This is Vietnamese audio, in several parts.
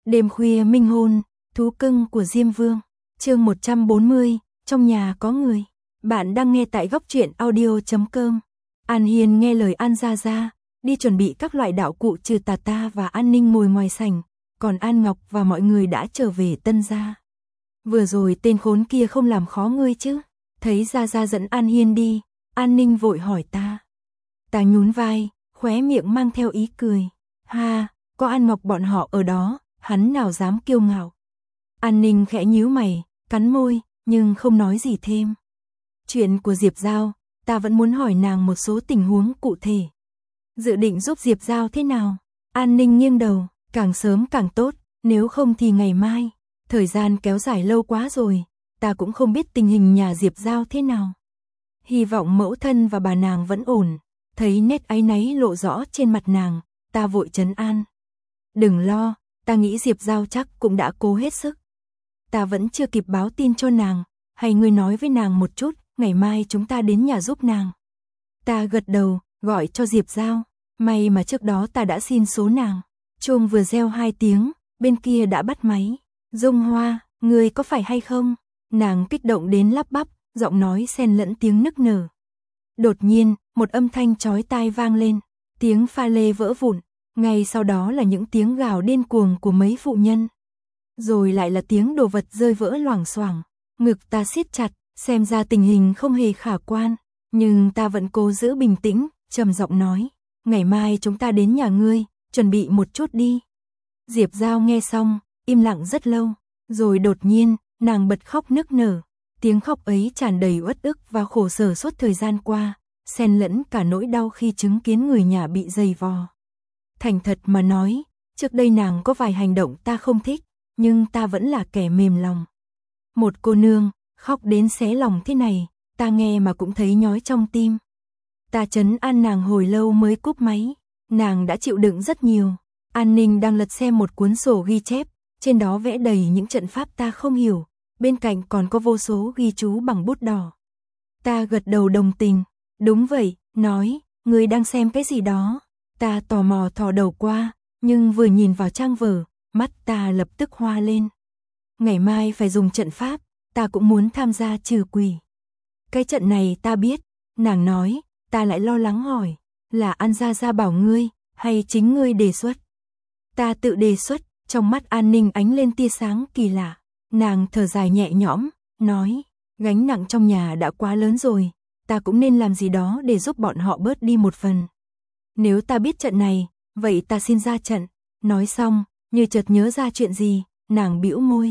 Đêm khuya minh hôn, thú cưng của Diêm Vương. Chương 140, trong nhà có người. Bạn đang nghe tại góc truyện audio.com. An Hiên nghe lời An Gia Gia, đi chuẩn bị các loại đạo cụ trừ tà ta và An Ninh ngồi ngoài sảnh, còn An Ngọc và mọi người đã trở về Tân gia. Vừa rồi tên khốn kia không làm khó ngươi chứ? Thấy Gia Gia dẫn An Hiên đi, An Ninh vội hỏi ta. Ta nhún vai, khóe miệng mang theo ý cười. Ha, có An Ngọc bọn họ ở đó, hắn nào dám kiêu ngạo. An Ninh khẽ nhíu mày, cắn môi, nhưng không nói gì thêm. Chuyện của Diệp Giao, ta vẫn muốn hỏi nàng một số tình huống cụ thể. Dự định giúp Diệp Giao thế nào? An Ninh nghiêng đầu, càng sớm càng tốt, nếu không thì ngày mai. Thời gian kéo dài lâu quá rồi, ta cũng không biết tình hình nhà Diệp Giao thế nào. Hy vọng mẫu thân và bà nàng vẫn ổn. Thấy nét áy náy lộ rõ trên mặt nàng, ta vội trấn an. Đừng lo, ta nghĩ Diệp Giao chắc cũng đã cố hết sức. Ta vẫn chưa kịp báo tin cho nàng, hay ngươi nói với nàng một chút, ngày mai chúng ta đến nhà giúp nàng. Ta gật đầu, gọi cho Diệp Giao, may mà trước đó ta đã xin số nàng. Chuông vừa reo 2 tiếng, bên kia đã bắt máy. Dung Hoa, ngươi có phải hay không? Nàng kích động đến lắp bắp, giọng nói xen lẫn tiếng nức nở. Đột nhiên, một âm thanh chói tai vang lên, tiếng pha lê vỡ vụn, ngay sau đó là những tiếng gào điên cuồng của mấy phụ nhân. Rồi lại là tiếng đồ vật rơi vỡ loảng xoảng, ngực ta siết chặt, xem ra tình hình không hề khả quan, nhưng ta vẫn cố giữ bình tĩnh, trầm giọng nói, ngày mai chúng ta đến nhà ngươi, chuẩn bị một chút đi. Diệp Giao nghe xong, im lặng rất lâu, rồi đột nhiên, nàng bật khóc nức nở. Tiếng khóc ấy tràn đầy uất ức và khổ sở suốt thời gian qua, xen lẫn cả nỗi đau khi chứng kiến người nhà bị dày vò. Thành thật mà nói, trước đây nàng có vài hành động ta không thích, nhưng ta vẫn là kẻ mềm lòng. Một cô nương, khóc đến xé lòng thế này, ta nghe mà cũng thấy nhói trong tim. Ta trấn an nàng hồi lâu mới cúp máy, nàng đã chịu đựng rất nhiều. An Ninh đang lật xem một cuốn sổ ghi chép, trên đó vẽ đầy những trận pháp ta không hiểu, bên cạnh còn có vô số ghi chú bằng bút đỏ. Ta gật đầu đồng tình, đúng vậy, nói, ngươi đang xem cái gì đó? Ta tò mò thò đầu qua, nhưng vừa nhìn vào trang vở, mắt ta lập tức hoa lên. Ngày mai phải dùng trận pháp, ta cũng muốn tham gia trừ quỷ. Cái trận này ta biết, nàng nói, ta lại lo lắng hỏi, là An Gia Gia bảo ngươi, hay chính ngươi đề xuất? Ta tự đề xuất, trong mắt An Ninh ánh lên tia sáng kỳ lạ. Nàng thở dài nhẹ nhõm, nói, gánh nặng trong nhà đã quá lớn rồi, ta cũng nên làm gì đó để giúp bọn họ bớt đi một phần. Nếu ta biết trận này, vậy ta xin ra trận. Nói xong, như chợt nhớ ra chuyện gì, nàng bĩu môi.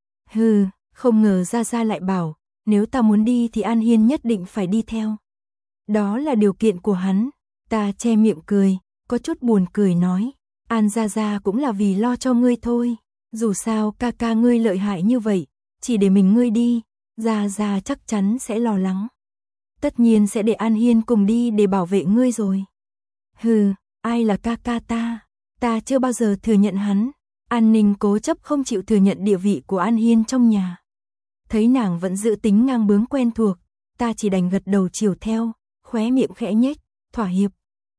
Hừ, không ngờ Gia Gia lại bảo, nếu ta muốn đi thì An Hiên nhất định phải đi theo. Đó là điều kiện của hắn. Ta che miệng cười, có chút buồn cười nói, An Gia Gia cũng là vì lo cho ngươi thôi. Dù sao ca ca ngươi lợi hại như vậy, chỉ để mình ngươi đi, Gia Gia chắc chắn sẽ lo lắng. Tất nhiên sẽ để An Hiên cùng đi để bảo vệ ngươi rồi. Hừ, ai là ca ca ta? Ta chưa bao giờ thừa nhận hắn. An Ninh cố chấp không chịu thừa nhận địa vị của An Hiên trong nhà. Thấy nàng vẫn giữ tính ngang bướng quen thuộc, ta chỉ đành gật đầu chiều theo, khóe miệng khẽ nhếch, thỏa hiệp.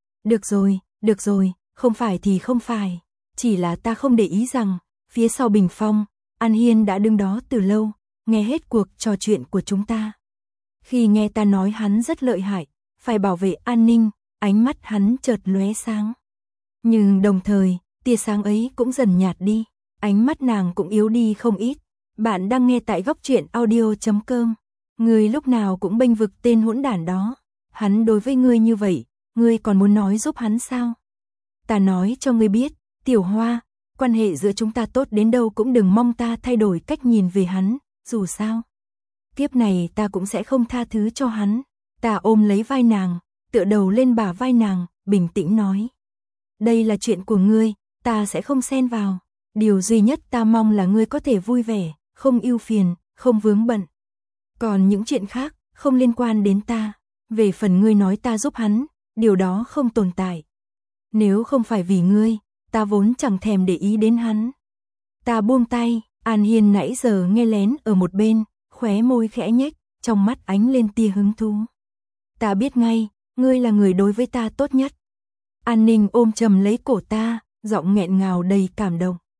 Được rồi, không phải thì không phải. Chỉ là ta không để ý rằng, phía sau bình phong, An Hiên đã đứng đó từ lâu, nghe hết cuộc trò chuyện của chúng ta. Khi nghe ta nói hắn rất lợi hại, phải bảo vệ An Ninh, ánh mắt hắn chợt lóe sáng. Nhưng đồng thời, tia sáng ấy cũng dần nhạt đi, ánh mắt nàng cũng yếu đi không ít. Bạn đang nghe tại góc truyện audio.com. Ngươi lúc nào cũng bênh vực tên hỗn đản đó. Hắn đối với ngươi như vậy, ngươi còn muốn nói giúp hắn sao? Ta nói cho ngươi biết, Tiểu Hoa, quan hệ giữa chúng ta tốt đến đâu cũng đừng mong ta thay đổi cách nhìn về hắn, dù sao. Kiếp này ta cũng sẽ không tha thứ cho hắn. Ta ôm lấy vai nàng, tựa đầu lên bả vai nàng, bình tĩnh nói. Đây là chuyện của ngươi, ta sẽ không xen vào. Điều duy nhất ta mong là ngươi có thể vui vẻ, không ưu phiền, không vướng bận. Còn những chuyện khác, không liên quan đến ta. Về phần ngươi nói ta giúp hắn, điều đó không tồn tại. Nếu không phải vì ngươi, ta vốn chẳng thèm để ý đến hắn. Ta buông tay, An Hiên nãy giờ nghe lén ở một bên, khóe môi khẽ nhếch, trong mắt ánh lên tia hứng thú. Ta biết ngay, ngươi là người đối với ta tốt nhất. An Ninh ôm chầm lấy cổ ta, giọng nghẹn ngào đầy cảm động.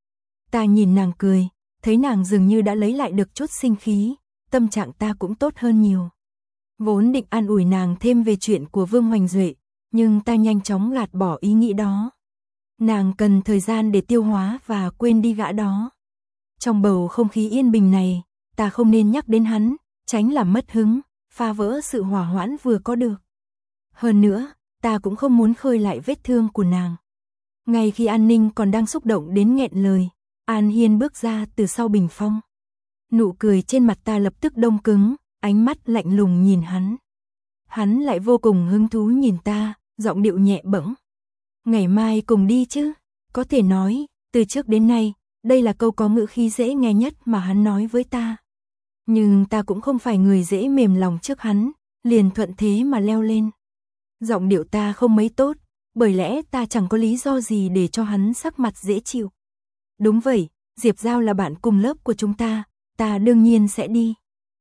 Ta nhìn nàng cười, thấy nàng dường như đã lấy lại được chút sinh khí, tâm trạng ta cũng tốt hơn nhiều. Vốn định an ủi nàng thêm về chuyện của Vương Hoành Duệ, nhưng ta nhanh chóng gạt bỏ ý nghĩ đó. Nàng cần thời gian để tiêu hóa và quên đi gã đó. Trong bầu không khí yên bình này, ta không nên nhắc đến hắn, tránh làm mất hứng, phá vỡ sự hòa hoãn vừa có được. Hơn nữa, ta cũng không muốn khơi lại vết thương của nàng. Ngay khi An Ninh còn đang xúc động đến nghẹn lời, An Hiên bước ra từ sau bình phong. Nụ cười trên mặt ta lập tức đông cứng, ánh mắt lạnh lùng nhìn hắn. Hắn lại vô cùng hứng thú nhìn ta, giọng điệu nhẹ bẫng. Ngày mai cùng đi chứ? Có thể nói, từ trước đến nay, đây là câu có ngữ khí dễ nghe nhất mà hắn nói với ta. Nhưng ta cũng không phải người dễ mềm lòng trước hắn, liền thuận thế mà leo lên. Giọng điệu ta không mấy tốt, bởi lẽ ta chẳng có lý do gì để cho hắn sắc mặt dễ chịu. Đúng vậy, Diệp Giao là bạn cùng lớp của chúng ta đương nhiên sẽ đi.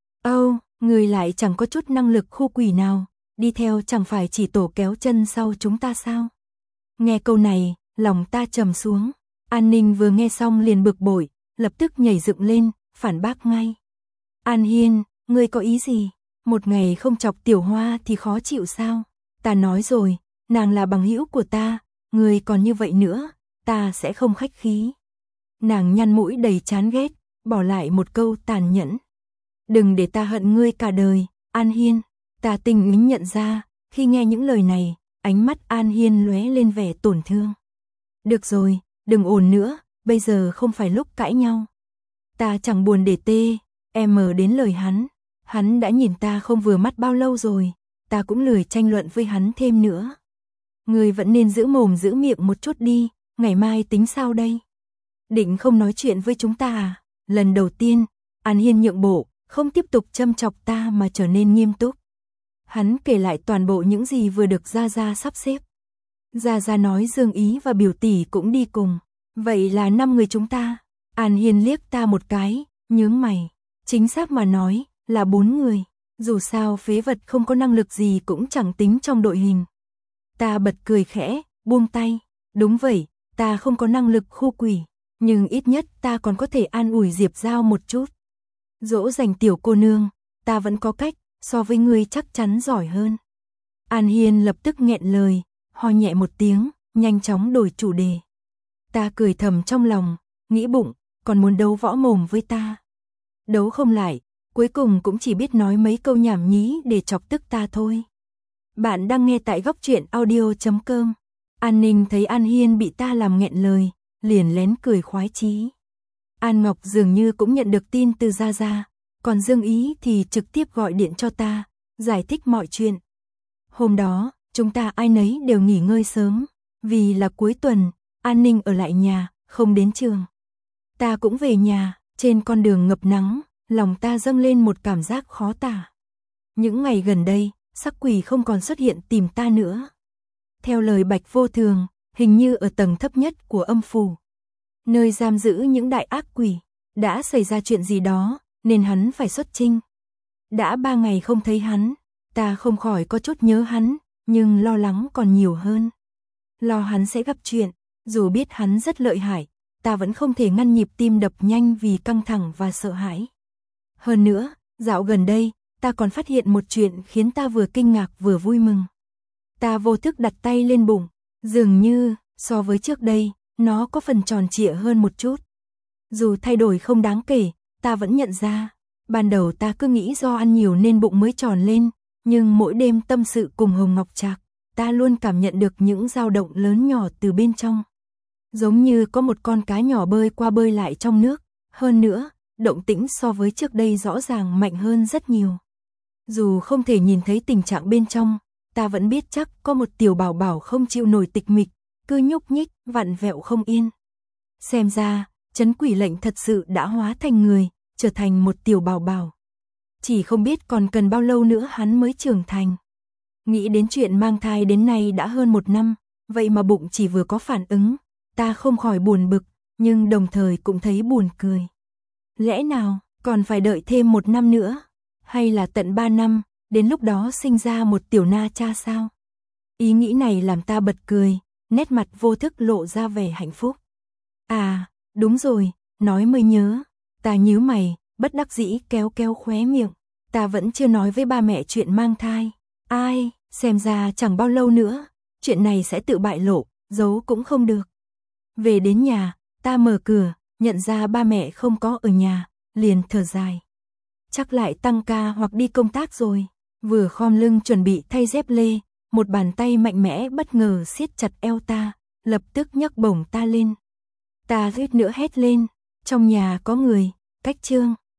Người lại chẳng có chút năng lực khu quỷ nào, đi theo chẳng phải chỉ tổ kéo chân sau chúng ta sao? Nghe câu này, lòng ta trầm xuống. An Ninh vừa nghe xong liền bực bội, lập tức nhảy dựng lên, phản bác ngay. An Hiên, ngươi có ý gì? Một ngày không chọc Tiểu Hoa thì khó chịu sao? Ta nói rồi, nàng là bằng hữu của ta, ngươi còn như vậy nữa, ta sẽ không khách khí. Nàng nhăn mũi đầy chán ghét, bỏ lại một câu tàn nhẫn. Đừng để ta hận ngươi cả đời, An Hiên. Ta tinh ý nhận ra, khi nghe những lời này, ánh mắt An Hiên lóe lên vẻ tổn thương. Được rồi, đừng ồn nữa, bây giờ không phải lúc cãi nhau. Ta chẳng buồn để đến lời hắn. Hắn đã nhìn ta không vừa mắt bao lâu rồi, ta cũng lười tranh luận với hắn thêm nữa. Ngươi vẫn nên giữ mồm giữ miệng một chút đi, ngày mai tính sao đây? Định không nói chuyện với chúng ta à? Lần đầu tiên, An Hiên nhượng bộ, không tiếp tục châm chọc ta mà trở nên nghiêm túc. Hắn kể lại toàn bộ những gì vừa được Gia Gia sắp xếp. Gia Gia nói Dương Ý và biểu tỷ cũng đi cùng. Vậy là 5 người chúng ta. An Hiên liếc ta một cái, nhướng mày. Chính xác mà nói, là 4 người. Dù sao phế vật không có năng lực gì cũng chẳng tính trong đội hình. Ta bật cười khẽ, buông tay. Đúng vậy, ta không có năng lực khu quỷ. Nhưng ít nhất ta còn có thể an ủi Diệp Giao một chút. Dỗ dành tiểu cô nương, ta vẫn có cách, so với ngươi chắc chắn giỏi hơn. An Hiên lập tức nghẹn lời, ho nhẹ một tiếng, nhanh chóng đổi chủ đề. Ta cười thầm trong lòng, nghĩ bụng, còn muốn đấu võ mồm với ta. Đấu không lại, cuối cùng cũng chỉ biết nói mấy câu nhảm nhí để chọc tức ta thôi. Bạn đang nghe tại góc truyện audio.com. An Ninh thấy An Hiên bị ta làm nghẹn lời, liền lén cười khoái chí. An Ngọc dường như cũng nhận được tin từ Gia Gia, còn Dương Ý thì trực tiếp gọi điện cho ta, giải thích mọi chuyện. Hôm đó, chúng ta ai nấy đều nghỉ ngơi sớm, vì là cuối tuần, An Ninh ở lại nhà, không đến trường. Ta cũng về nhà, trên con đường ngập nắng, lòng ta dâng lên một cảm giác khó tả. Những ngày gần đây, sắc quỷ không còn xuất hiện tìm ta nữa. Theo lời Bạch Vô Thường, hình như ở tầng thấp nhất của âm phủ, nơi giam giữ những đại ác quỷ, đã xảy ra chuyện gì đó, nên hắn phải xuất chinh. Đã 3 ngày không thấy hắn, ta không khỏi có chút nhớ hắn, nhưng lo lắng còn nhiều hơn. Lo hắn sẽ gặp chuyện, dù biết hắn rất lợi hại, ta vẫn không thể ngăn nhịp tim đập nhanh vì căng thẳng và sợ hãi. Hơn nữa, dạo gần đây, ta còn phát hiện một chuyện khiến ta vừa kinh ngạc vừa vui mừng. Ta vô thức đặt tay lên bụng, dường như, so với trước đây, nó có phần tròn trịa hơn một chút. Dù thay đổi không đáng kể, ta vẫn nhận ra. Ban đầu ta cứ nghĩ do ăn nhiều nên bụng mới tròn lên, nhưng mỗi đêm tâm sự cùng Hồng Ngọc Trạc, ta luôn cảm nhận được những dao động lớn nhỏ từ bên trong. Giống như có một con cá nhỏ bơi qua bơi lại trong nước, hơn nữa, động tĩnh so với trước đây rõ ràng mạnh hơn rất nhiều. Dù không thể nhìn thấy tình trạng bên trong, ta vẫn biết chắc có một tiểu bảo bảo không chịu nổi tịch mịch, cứ nhúc nhích, vặn vẹo không yên. Xem ra, trấn quỷ lệnh thật sự đã hóa thành người, trở thành một tiểu bảo bảo. Chỉ không biết còn cần bao lâu nữa hắn mới trưởng thành. Nghĩ đến chuyện mang thai đến nay đã hơn 1 năm, vậy mà bụng chỉ vừa có phản ứng, ta không khỏi buồn bực, nhưng đồng thời cũng thấy buồn cười. Lẽ nào, còn phải đợi thêm 1 năm nữa? Hay là tận 3 năm, đến lúc đó sinh ra một tiểu na cha sao? Ý nghĩ này làm ta bật cười, nét mặt vô thức lộ ra vẻ hạnh phúc. À, đúng rồi, Nói mới nhớ, ta nhíu mày, bất đắc dĩ kéo kéo khóe miệng. Ta vẫn chưa nói với ba mẹ chuyện mang thai. Ai, xem ra chẳng bao lâu nữa, chuyện này sẽ tự bại lộ, giấu cũng không được. Về đến nhà, ta mở cửa, nhận ra ba mẹ không có ở nhà, liền thở dài. Chắc lại tăng ca hoặc đi công tác rồi. Vừa khom lưng chuẩn bị thay dép lê, một bàn tay mạnh mẽ bất ngờ siết chặt eo ta, lập tức nhấc bổng ta lên. Ta suýt nữa hét lên, trong nhà có người, cách Trương.